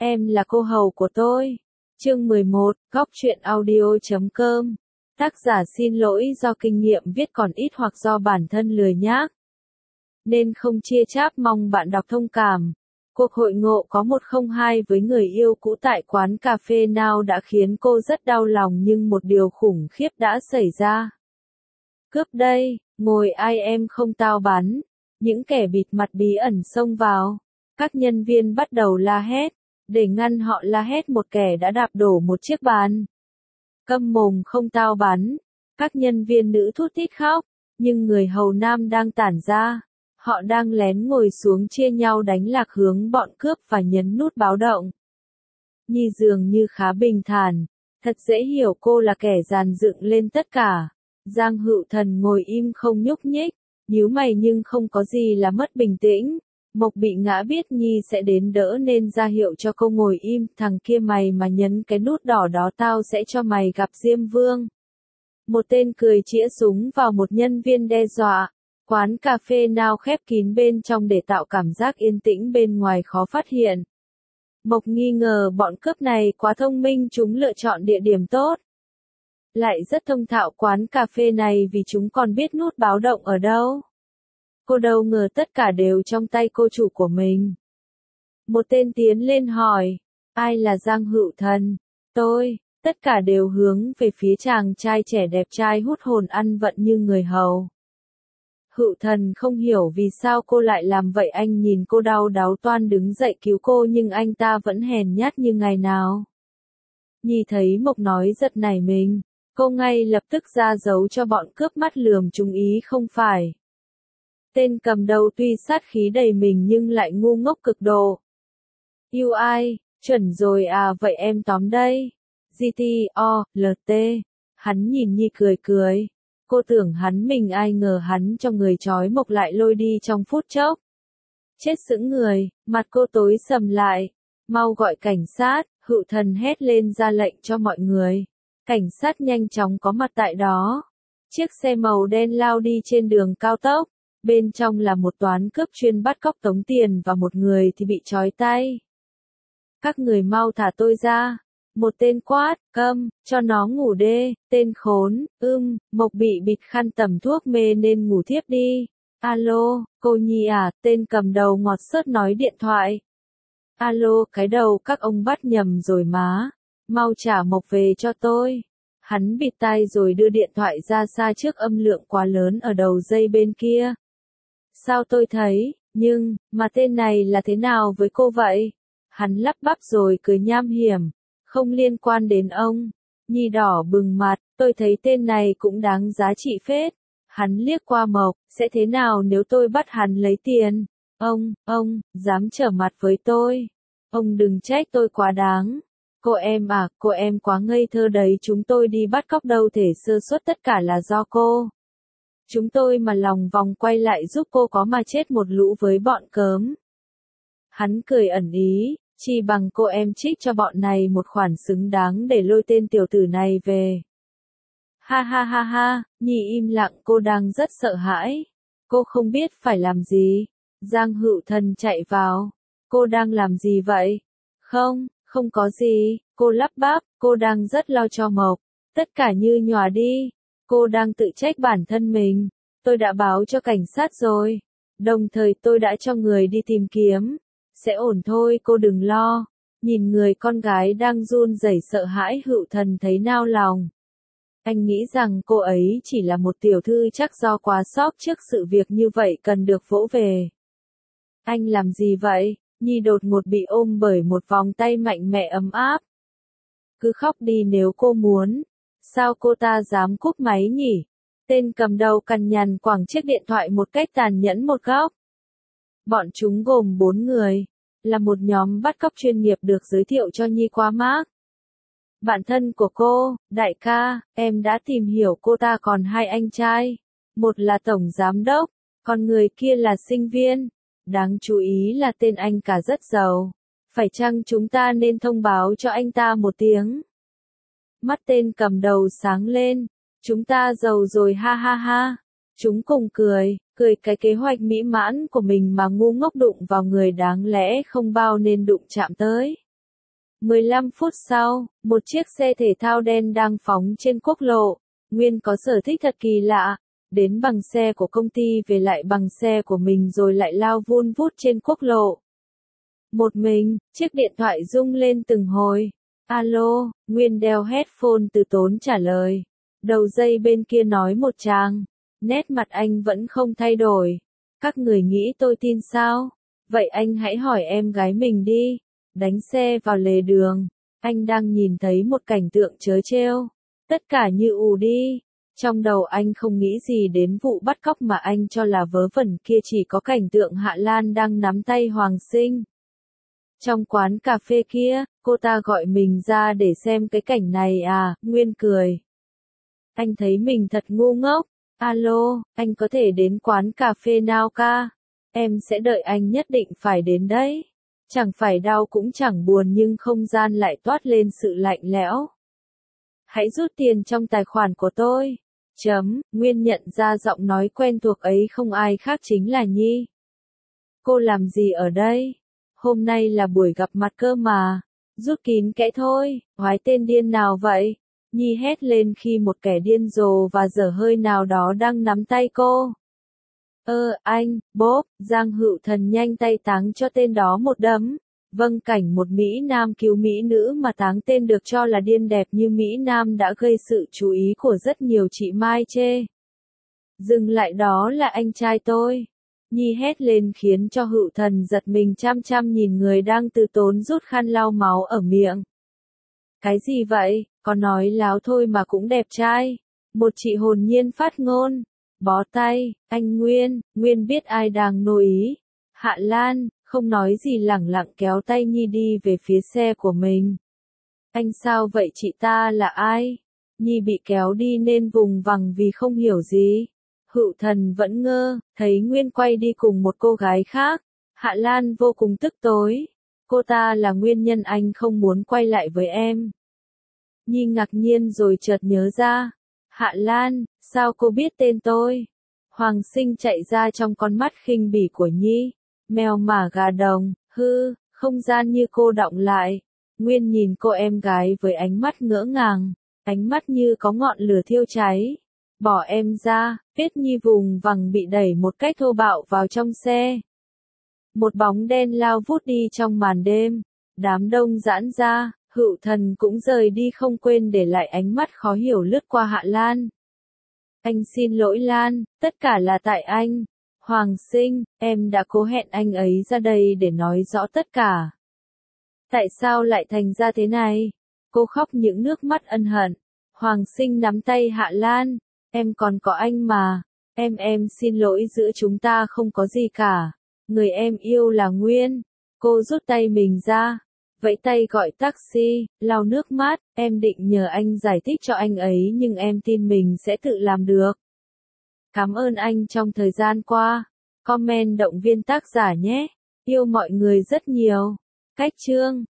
em là cô hầu của tôi. Chương 11, góc truyện audio.com. Tác giả xin lỗi do kinh nghiệm viết còn ít hoặc do bản thân lười nhác, nên không chia cháp, mong bạn đọc thông cảm. Cuộc hội ngộ có 102 với người yêu cũ tại quán cà phê Now đã khiến cô rất đau lòng, nhưng một điều khủng khiếp đã xảy ra. Cướp đây, ngồi ai em không tao bắn. Những kẻ bịt mặt bí ẩn xông vào. Các nhân viên bắt đầu la hét. Để ngăn họ la hét, một kẻ đã đạp đổ một chiếc bàn. Câm mồm không tao bắn. Các nhân viên nữ thút thít khóc, nhưng người hầu nam đang tản ra. Họ đang lén ngồi xuống chia nhau đánh lạc hướng bọn cướp và nhấn nút báo động. Nhi dường như khá bình thản. Thật dễ hiểu cô là kẻ dàn dựng lên tất cả. Giang Hựu Thần ngồi im không nhúc nhích, nhíu mày nhưng không có gì là mất bình tĩnh. Mộc Bị Ngã biết Nhi sẽ đến đỡ nên ra hiệu cho cô ngồi im. Thằng kia, mày mà nhấn cái nút đỏ đó tao sẽ cho mày gặp Diêm Vương. Một tên cười chĩa súng vào một nhân viên đe dọa. Quán cà phê Now khép kín bên trong để tạo cảm giác yên tĩnh bên ngoài khó phát hiện. Mộc nghi ngờ bọn cướp này quá thông minh, chúng lựa chọn địa điểm tốt. Lại rất thông thạo quán cà phê này vì chúng còn biết nút báo động ở đâu. Cô đâu ngờ tất cả đều trong tay cô chủ của mình. Một tên tiến lên hỏi, ai là Giang Hựu Thần? Tôi. Tất cả đều hướng về phía chàng trai trẻ đẹp trai hút hồn ăn vận như người hầu. Hựu Thần không hiểu vì sao cô lại làm vậy. Anh nhìn cô đau đáu toan đứng dậy cứu cô, nhưng anh ta vẫn hèn nhát như ngày nào. Nhi thấy Mộc nói giật nảy mình. Cô ngay lập tức ra dấu cho bọn cướp mắt lườm chúng ý không phải. Tên cầm đầu tuy sát khí đầy mình nhưng lại ngu ngốc cực độ. Yêu ai? Chuẩn rồi à, vậy em tóm đây. GTO-LT. Hắn nhìn Nhi cười cười. Cô tưởng hắn mình, ai ngờ hắn cho người trói Mộc lại lôi đi trong phút chốc. Chết sững người, mặt cô tối sầm lại. Mau gọi cảnh sát, Hựu Thần hét lên ra lệnh cho mọi người. Cảnh sát nhanh chóng có mặt tại đó. Chiếc xe màu đen lao đi trên đường cao tốc. Bên trong là một toán cướp chuyên bắt cóc tống tiền và một người thì bị trói tay. Các người mau thả tôi ra. Một tên quát, câm, cho nó ngủ đê. Tên khốn, Mộc bị bịt khăn tẩm thuốc mê nên ngủ thiếp đi. Alo, cô Nhi à? Tên cầm đầu ngọt xớt nói điện thoại. Alo, cái đầu các ông bắt nhầm rồi má. Mau trả Mộc về cho tôi. Hắn bịt tai rồi đưa điện thoại ra xa trước âm lượng quá lớn ở đầu dây bên kia. Sao tôi thấy, mà tên này là thế nào với cô vậy? Hắn lắp bắp rồi cười nham hiểm. Không liên quan đến ông. Nhi đỏ bừng mặt, tôi thấy tên này cũng đáng giá trị phết. Hắn liếc qua Mộc, sẽ thế nào nếu tôi bắt hắn lấy tiền? Ông, dám trở mặt với tôi. Ông đừng trách tôi quá đáng. Cô em à, cô em quá ngây thơ đấy, chúng tôi đi bắt cóc đâu thể sơ suất, tất cả là do cô. Chúng tôi mà lòng vòng quay lại giúp cô có mà chết một lũ với bọn cớm. Hắn cười ẩn ý, chỉ bằng cô em trích cho bọn này một khoản xứng đáng để lôi tên tiểu tử này về. Ha ha ha ha, Nhi im lặng, cô đang rất sợ hãi. Cô không biết phải làm gì. Giang Hựu Thần chạy vào. Cô đang làm gì vậy? Không có gì, cô lắp bắp, cô đang rất lo cho Mộc. Tất cả như nhòa đi. Cô đang tự trách bản thân mình. Tôi đã báo cho cảnh sát rồi. Đồng thời tôi đã cho người đi tìm kiếm. Sẽ ổn thôi, cô đừng lo. Nhìn người con gái đang run rẩy sợ hãi, Hựu Thần thấy nao lòng. Anh nghĩ rằng cô ấy chỉ là một tiểu thư, chắc do quá sốc trước sự việc như vậy cần được vỗ về. Anh làm gì vậy? Nhi đột ngột bị ôm bởi một vòng tay mạnh mẽ ấm áp. Cứ khóc đi nếu cô muốn. Sao cô ta dám cúp máy nhỉ? Tên cầm đầu cằn nhằn quẳng chiếc điện thoại một cách tàn nhẫn một góc. Bọn chúng gồm 4 người. Là một nhóm bắt cóc chuyên nghiệp được giới thiệu cho Nhi qua Mark. Bạn thân của cô, đại ca, em đã tìm hiểu cô ta còn 2 anh trai. Một là tổng giám đốc, còn người kia là sinh viên. Đáng chú ý là tên anh cả rất giàu. Phải chăng chúng ta nên thông báo cho anh ta một tiếng? Mắt tên cầm đầu sáng lên. Chúng ta giàu rồi, ha ha ha. Chúng cùng cười cái kế hoạch mỹ mãn của mình mà ngu ngốc đụng vào người đáng lẽ không bao nên đụng chạm tới. 15 phút sau, một chiếc xe thể thao đen đang phóng trên quốc lộ. Nguyên có sở thích thật kỳ lạ, đến bằng xe của công ty về lại bằng xe của mình rồi lại lao vun vút trên quốc lộ. Một mình, chiếc điện thoại rung lên từng hồi. Alo, Nguyên đeo headphone từ tốn trả lời. Đầu dây bên kia nói một tràng. Nét mặt anh vẫn không thay đổi. Các người nghĩ tôi tin sao? Vậy anh hãy hỏi em gái mình đi. Đánh xe vào lề đường. Anh đang nhìn thấy một cảnh tượng trớ trêu. Tất cả như ù đi. Trong đầu anh không nghĩ gì đến vụ bắt cóc mà anh cho là vớ vẩn kia, chỉ có cảnh tượng Hạ Lan đang nắm tay Hoàng Sinh. Trong quán cà phê kia, cô ta gọi mình ra để xem cái cảnh này à, Nguyên cười. Anh thấy mình thật ngu ngốc. Alo, anh có thể đến quán cà phê nào ca? Em sẽ đợi anh, nhất định phải đến đấy. Chẳng phải đau cũng chẳng buồn nhưng không gian lại toát lên sự lạnh lẽo. Hãy rút tiền trong tài khoản của tôi. Nguyên nhận ra giọng nói quen thuộc ấy không ai khác chính là Nhi. Cô làm gì ở đây? Hôm nay là buổi gặp mặt cơ mà. Rút kín kẽ thôi, hoái tên điên nào vậy? Nhi hét lên khi một kẻ điên rồ và dở hơi nào đó đang nắm tay cô. Anh, Bob, Giang Hữu Thần nhanh tay táng cho tên đó một đấm. Vâng, cảnh một Mỹ Nam cứu Mỹ nữ mà táng tên được cho là điên đẹp như Mỹ Nam đã gây sự chú ý của rất nhiều chị Mai chê. Dừng lại, đó là anh trai tôi. Nhi hét lên khiến cho Hữu Thần giật mình, chăm chăm nhìn người đang từ tốn rút khăn lau máu ở miệng. Cái gì vậy, có nói láo thôi mà cũng đẹp trai. Một chị hồn nhiên phát ngôn. Bó tay, anh Nguyên biết ai đang nổi ý. Hạ Lan, không nói gì lẳng lặng kéo tay Nhi đi về phía xe của mình. Anh sao vậy, chị ta là ai? Nhi bị kéo đi nên vùng vằng vì không hiểu gì. Hữu Thần vẫn ngơ, thấy Nguyên quay đi cùng một cô gái khác. Hạ Lan vô cùng tức tối. Cô ta là nguyên nhân anh không muốn quay lại với em. Nhi ngạc nhiên rồi chợt nhớ ra. Hạ Lan, sao cô biết tên tôi? Hoàng Sinh chạy ra trong con mắt khinh bỉ của Nhi. Mèo mả gà đồng, không gian như cô đọng lại. Nguyên nhìn cô em gái với ánh mắt ngỡ ngàng, ánh mắt như có ngọn lửa thiêu cháy. Bỏ em ra, biết Nhi vùng vằng bị đẩy một cách thô bạo vào trong xe. Một bóng đen lao vút đi trong màn đêm. Đám đông giãn ra, Hữu Thần cũng rời đi không quên để lại ánh mắt khó hiểu lướt qua Hạ Lan. Anh xin lỗi Lan, tất cả là tại anh. Hoàng Sinh, em đã cố hẹn anh ấy ra đây để nói rõ tất cả. Tại sao lại thành ra thế này? Cô khóc những nước mắt ân hận. Hoàng Sinh nắm tay Hạ Lan. Em còn có anh mà. Em xin lỗi, giữa chúng ta không có gì cả. Người em yêu là Nguyên. Cô rút tay mình ra. Vẫy tay gọi taxi, lau nước mắt. Em định nhờ anh giải thích cho anh ấy nhưng em tin mình sẽ tự làm được. Cảm ơn anh trong thời gian qua. Comment động viên tác giả nhé. Yêu mọi người rất nhiều. Cách chương